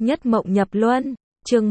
Nhất mộng nhập luân, chương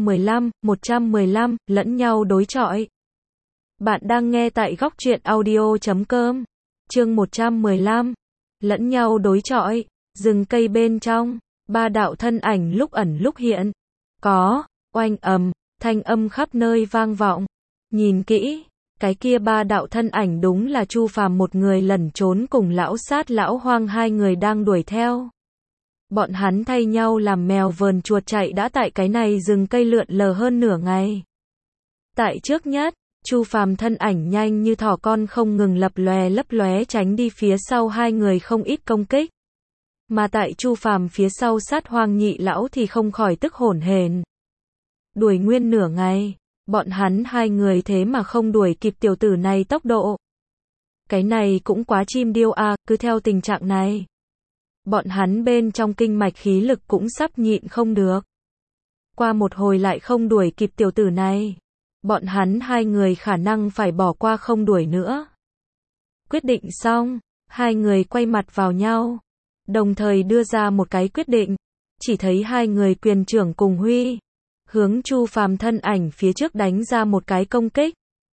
115, lẫn nhau đối chọi. Bạn đang nghe tại góc truyện audio.com. Chương 115, lẫn nhau đối chọi. Rừng cây bên trong, ba đạo thân ảnh lúc ẩn lúc hiện. Có, oanh ầm, thanh âm khắp nơi vang vọng. Nhìn kỹ, cái kia ba đạo thân ảnh đúng là Chu Phàm một người lẩn trốn cùng lão sát lão hoang hai người đang đuổi theo. Bọn hắn thay nhau làm mèo vờn chuột chạy đã tại cái này rừng cây lượn lờ hơn nửa ngày. Tại trước nhất, Chu Phàm thân ảnh nhanh như thỏ con không ngừng lập lóe tránh đi phía sau hai người không ít công kích. Mà tại Chu Phàm phía sau sát hoang nhị lão thì không khỏi tức hổn hển. Đuổi nguyên nửa ngày, bọn hắn hai người thế mà không đuổi kịp tiểu tử này tốc độ. Cái này cũng quá chim điêu à, cứ theo tình trạng này. Bọn hắn bên trong kinh mạch khí lực cũng sắp nhịn không được. Qua một hồi lại không đuổi kịp tiểu tử này. Bọn hắn hai người khả năng phải bỏ qua không đuổi nữa. Quyết định xong, hai người quay mặt vào nhau. Đồng thời đưa ra một cái quyết định. Chỉ thấy hai người quyền trưởng cùng huy. Hướng Chu Phàm thân ảnh phía trước đánh ra một cái công kích.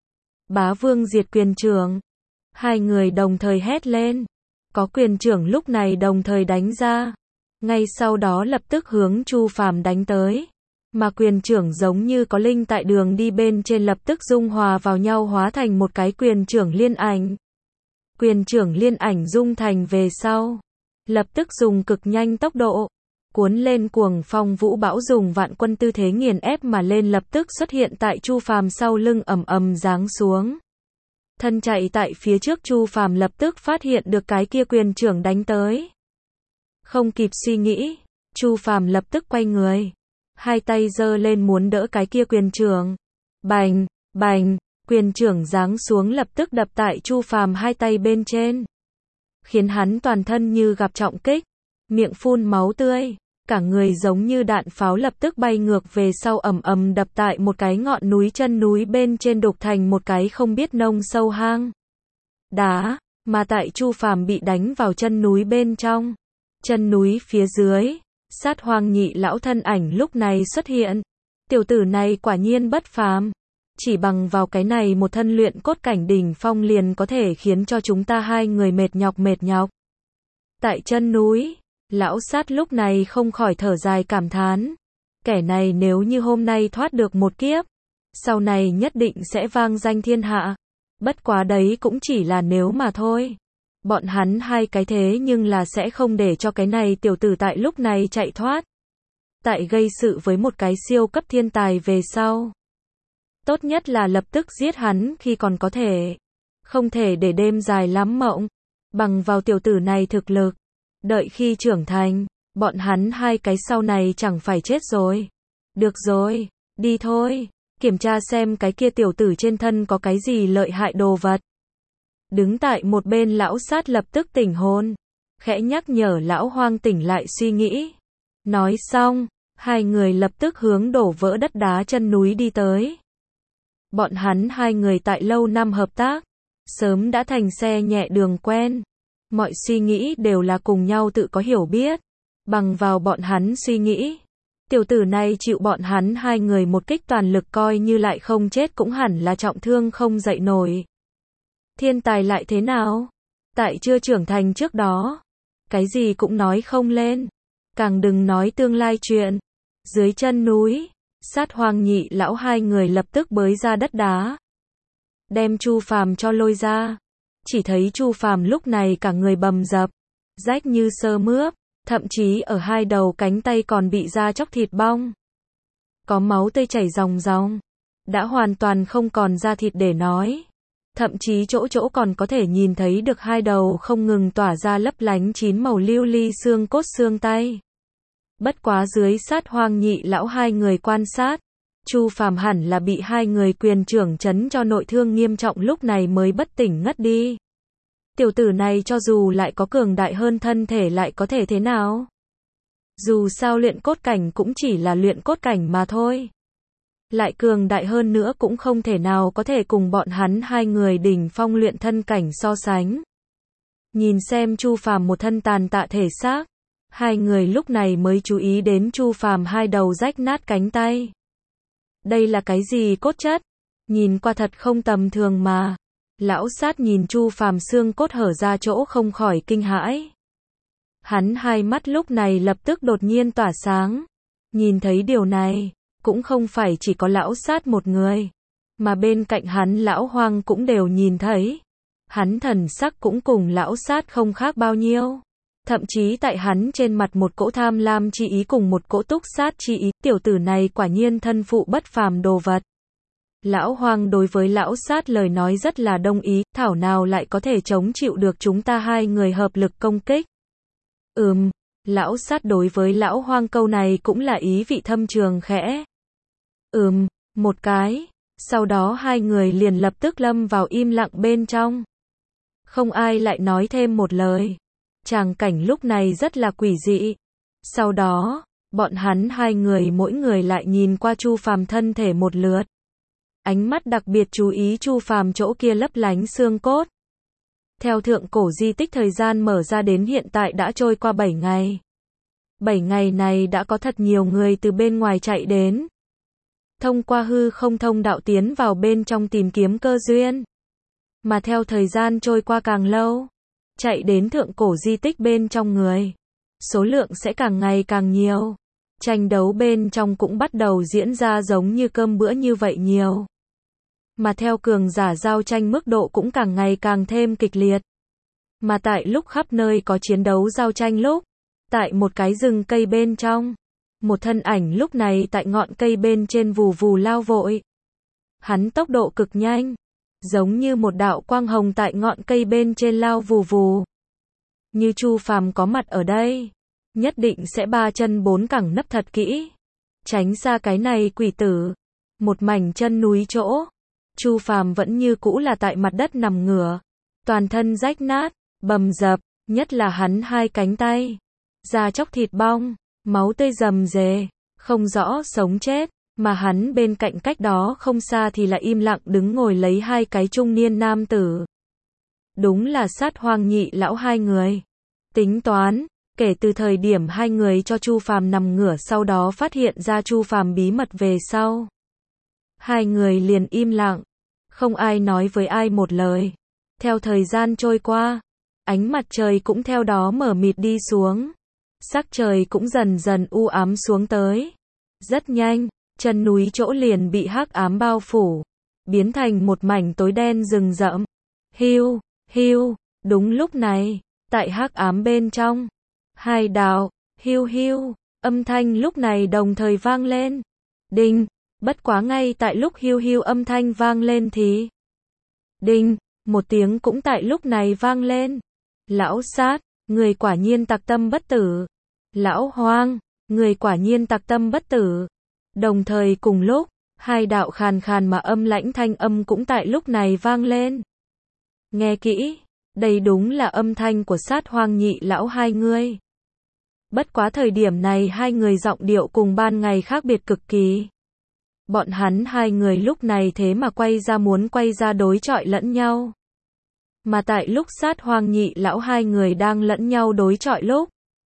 Bá Vương diệt quyền trưởng. Hai người đồng thời hét lên. Có quyền trưởng lúc này đồng thời đánh ra. Ngay sau đó lập tức hướng Chu Phàm đánh tới. Mà quyền trưởng giống như có linh tại đường đi bên trên lập tức dung hòa vào nhau hóa thành một cái quyền trưởng liên ảnh. Quyền trưởng liên ảnh dung thành về sau. Lập tức dùng cực nhanh tốc độ. Cuốn lên cuồng phong vũ bão dùng vạn quân tư thế nghiền ép mà lên lập tức xuất hiện tại Chu Phàm sau lưng ầm ầm giáng xuống. Thân chạy tại phía trước Chu Phàm lập tức phát hiện được cái kia quyền trưởng đánh tới. Không kịp suy nghĩ, Chu Phàm lập tức quay người. Hai tay giơ lên muốn đỡ cái kia quyền trưởng. Bành, bành, quyền trưởng giáng xuống lập tức đập tại Chu Phàm hai tay bên trên. Khiến hắn toàn thân như gặp trọng kích, miệng phun máu tươi. Cả người giống như đạn pháo lập tức bay ngược về sau ầm ầm đập tại một cái ngọn núi chân núi bên trên đục thành một cái không biết nông sâu hang. Đá, mà tại Chu Phàm bị đánh vào chân núi bên trong. Chân núi phía dưới, sát hoang nhị lão thân ảnh lúc này xuất hiện. Tiểu tử này quả nhiên bất phàm. Chỉ bằng vào cái này một thân luyện cốt cảnh đỉnh phong liền có thể khiến cho chúng ta hai người mệt nhọc. Tại chân núi. Lão sát lúc này không khỏi thở dài cảm thán. Kẻ này nếu như hôm nay thoát được một kiếp, sau này nhất định sẽ vang danh thiên hạ. Bất quá đấy cũng chỉ là nếu mà thôi. Bọn hắn hai cái thế nhưng là sẽ không để cho cái này tiểu tử tại lúc này chạy thoát. Tại gây sự với một cái siêu cấp thiên tài về sau. Tốt nhất là lập tức giết hắn khi còn có thể. Không thể để đêm dài lắm mộng. Bằng vào tiểu tử này thực lực. Đợi khi trưởng thành, bọn hắn hai cái sau này chẳng phải chết rồi. Được rồi, đi thôi, kiểm tra xem cái kia tiểu tử trên thân có cái gì lợi hại đồ vật. Đứng tại một bên lão sát lập tức tỉnh hồn, khẽ nhắc nhở lão hoang tỉnh lại suy nghĩ. Nói xong, hai người lập tức hướng đổ vỡ đất đá chân núi đi tới. Bọn hắn hai người tại lâu năm hợp tác, sớm đã thành xe nhẹ đường quen. Mọi suy nghĩ đều là cùng nhau tự có hiểu biết. Bằng vào bọn hắn suy nghĩ. Tiểu tử này chịu bọn hắn hai người một kích toàn lực coi như lại không chết cũng hẳn là trọng thương không dậy nổi. Thiên tài lại thế nào? Tại chưa trưởng thành trước đó. Cái gì cũng nói không lên. Càng đừng nói tương lai chuyện. Dưới chân núi. Sát hoang nhị lão hai người lập tức bới ra đất đá. Đem Chu Phàm cho lôi ra. Chỉ thấy Chu Phàm lúc này cả người bầm dập, rách như sơ mướp, thậm chí ở hai đầu cánh tay còn bị da chóc thịt bong. Có máu tươi chảy ròng ròng, đã hoàn toàn không còn da thịt để nói. Thậm chí chỗ chỗ còn có thể nhìn thấy được hai đầu không ngừng tỏa ra lấp lánh chín màu lưu ly xương cốt xương tay. Bất quá dưới sát hoang nhị lão hai người quan sát. Chu Phàm hẳn là bị hai người quyền trưởng chấn cho nội thương nghiêm trọng lúc này mới bất tỉnh ngất đi. Tiểu tử này cho dù lại có cường đại hơn thân thể lại có thể thế nào? Dù sao luyện cốt cảnh cũng chỉ là luyện cốt cảnh mà thôi. Lại cường đại hơn nữa cũng không thể nào có thể cùng bọn hắn hai người đỉnh phong luyện thân cảnh so sánh. Nhìn xem Chu Phàm một thân tàn tạ thể xác, Hai người lúc này mới chú ý đến Chu Phàm hai đầu rách nát cánh tay. Đây là cái gì cốt chất? Nhìn qua thật không tầm thường mà. Lão sát nhìn Chu Phàm xương cốt hở ra chỗ không khỏi kinh hãi. Hắn hai mắt lúc này lập tức đột nhiên tỏa sáng. Nhìn thấy điều này, cũng không phải chỉ có lão sát một người, mà bên cạnh hắn lão Hoang cũng đều nhìn thấy. Hắn thần sắc cũng cùng lão sát không khác bao nhiêu. Thậm chí tại hắn trên mặt một cỗ tham lam chi ý cùng một cỗ túc sát chi ý, tiểu tử này quả nhiên thân phụ bất phàm đồ vật. Lão Hoang đối với lão sát lời nói rất là đồng ý, thảo nào lại có thể chống chịu được chúng ta hai người hợp lực công kích. Lão sát đối với lão Hoang câu này cũng là ý vị thâm trường khẽ. Một cái, sau đó hai người liền lập tức lâm vào im lặng bên trong. Không ai lại nói thêm một lời. Tràng cảnh lúc này rất là quỷ dị. Sau đó, bọn hắn hai người mỗi người lại nhìn qua Chu Phàm thân thể một lượt. Ánh mắt đặc biệt chú ý Chu Phàm chỗ kia lấp lánh xương cốt. Theo thượng cổ di tích thời gian mở ra đến hiện tại đã trôi qua 7 ngày. 7 ngày này đã có thật nhiều người từ bên ngoài chạy đến. Thông qua hư không thông đạo tiến vào bên trong tìm kiếm cơ duyên. Mà theo thời gian trôi qua càng lâu, chạy đến thượng cổ di tích bên trong người, số lượng sẽ càng ngày càng nhiều. Tranh đấu bên trong cũng bắt đầu diễn ra giống như cơm bữa như vậy nhiều. Mà theo cường giả giao tranh mức độ cũng càng ngày càng thêm kịch liệt. Mà tại lúc khắp nơi có chiến đấu giao tranh lúc, tại một cái rừng cây bên trong, một thân ảnh lúc này tại ngọn cây bên trên vù vù lao vội. Hắn tốc độ cực nhanh, giống như một đạo quang hồng tại ngọn cây bên trên lao vù vù. Như Chu Phàm có mặt ở đây, nhất định sẽ ba chân bốn cẳng nấp thật kỹ, tránh xa cái này quỷ tử. Một mảnh chân núi chỗ, Chu Phàm vẫn như cũ là tại mặt đất nằm ngửa, toàn thân rách nát, bầm dập, nhất là hắn hai cánh tay, da chóc thịt bong, máu tươi rầm rề, không rõ sống chết, mà hắn bên cạnh cách đó không xa thì là im lặng đứng ngồi lấy hai cái trung niên nam tử. Đúng là Sát Hoang nhị lão hai người. Tính toán, kể từ thời điểm hai người cho Chu Phàm nằm ngửa sau đó phát hiện ra Chu Phàm bí mật về sau. Hai người liền im lặng, không ai nói với ai một lời. Theo thời gian trôi qua, ánh mặt trời cũng theo đó mở mịt đi xuống. Sắc trời cũng dần dần u ám xuống tới. Rất nhanh, chân núi chỗ liền bị hắc ám bao phủ, biến thành một mảnh tối đen rừng rậm. Hiu, hiu, đúng lúc này, tại hắc ám bên trong, hai đạo, hiu hiu, âm thanh lúc này đồng thời vang lên. Đinh, bất quá ngay tại lúc hiu hiu âm thanh vang lên thì đinh, một tiếng cũng tại lúc này vang lên. Lão Sát, người quả nhiên tặc tâm bất tử. Lão Hoang, người quả nhiên tặc tâm bất tử. Đồng thời cùng lúc, hai đạo khàn khàn mà âm lãnh thanh âm cũng tại lúc này vang lên. Nghe kỹ, đây đúng là âm thanh của Sát Hoang nhị lão hai người. Bất quá thời điểm này hai người giọng điệu cùng ban ngày khác biệt cực kỳ. Bọn hắn hai người lúc này thế mà muốn quay ra đối chọi lẫn nhau. Mà tại lúc Sát Hoang nhị lão hai người đang lẫn nhau đối chọi lúc,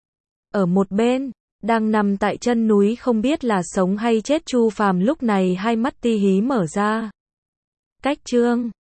ở một bên, đang nằm tại chân núi không biết là sống hay chết Chu Phàm lúc này hai mắt ti hí mở ra. Cách chương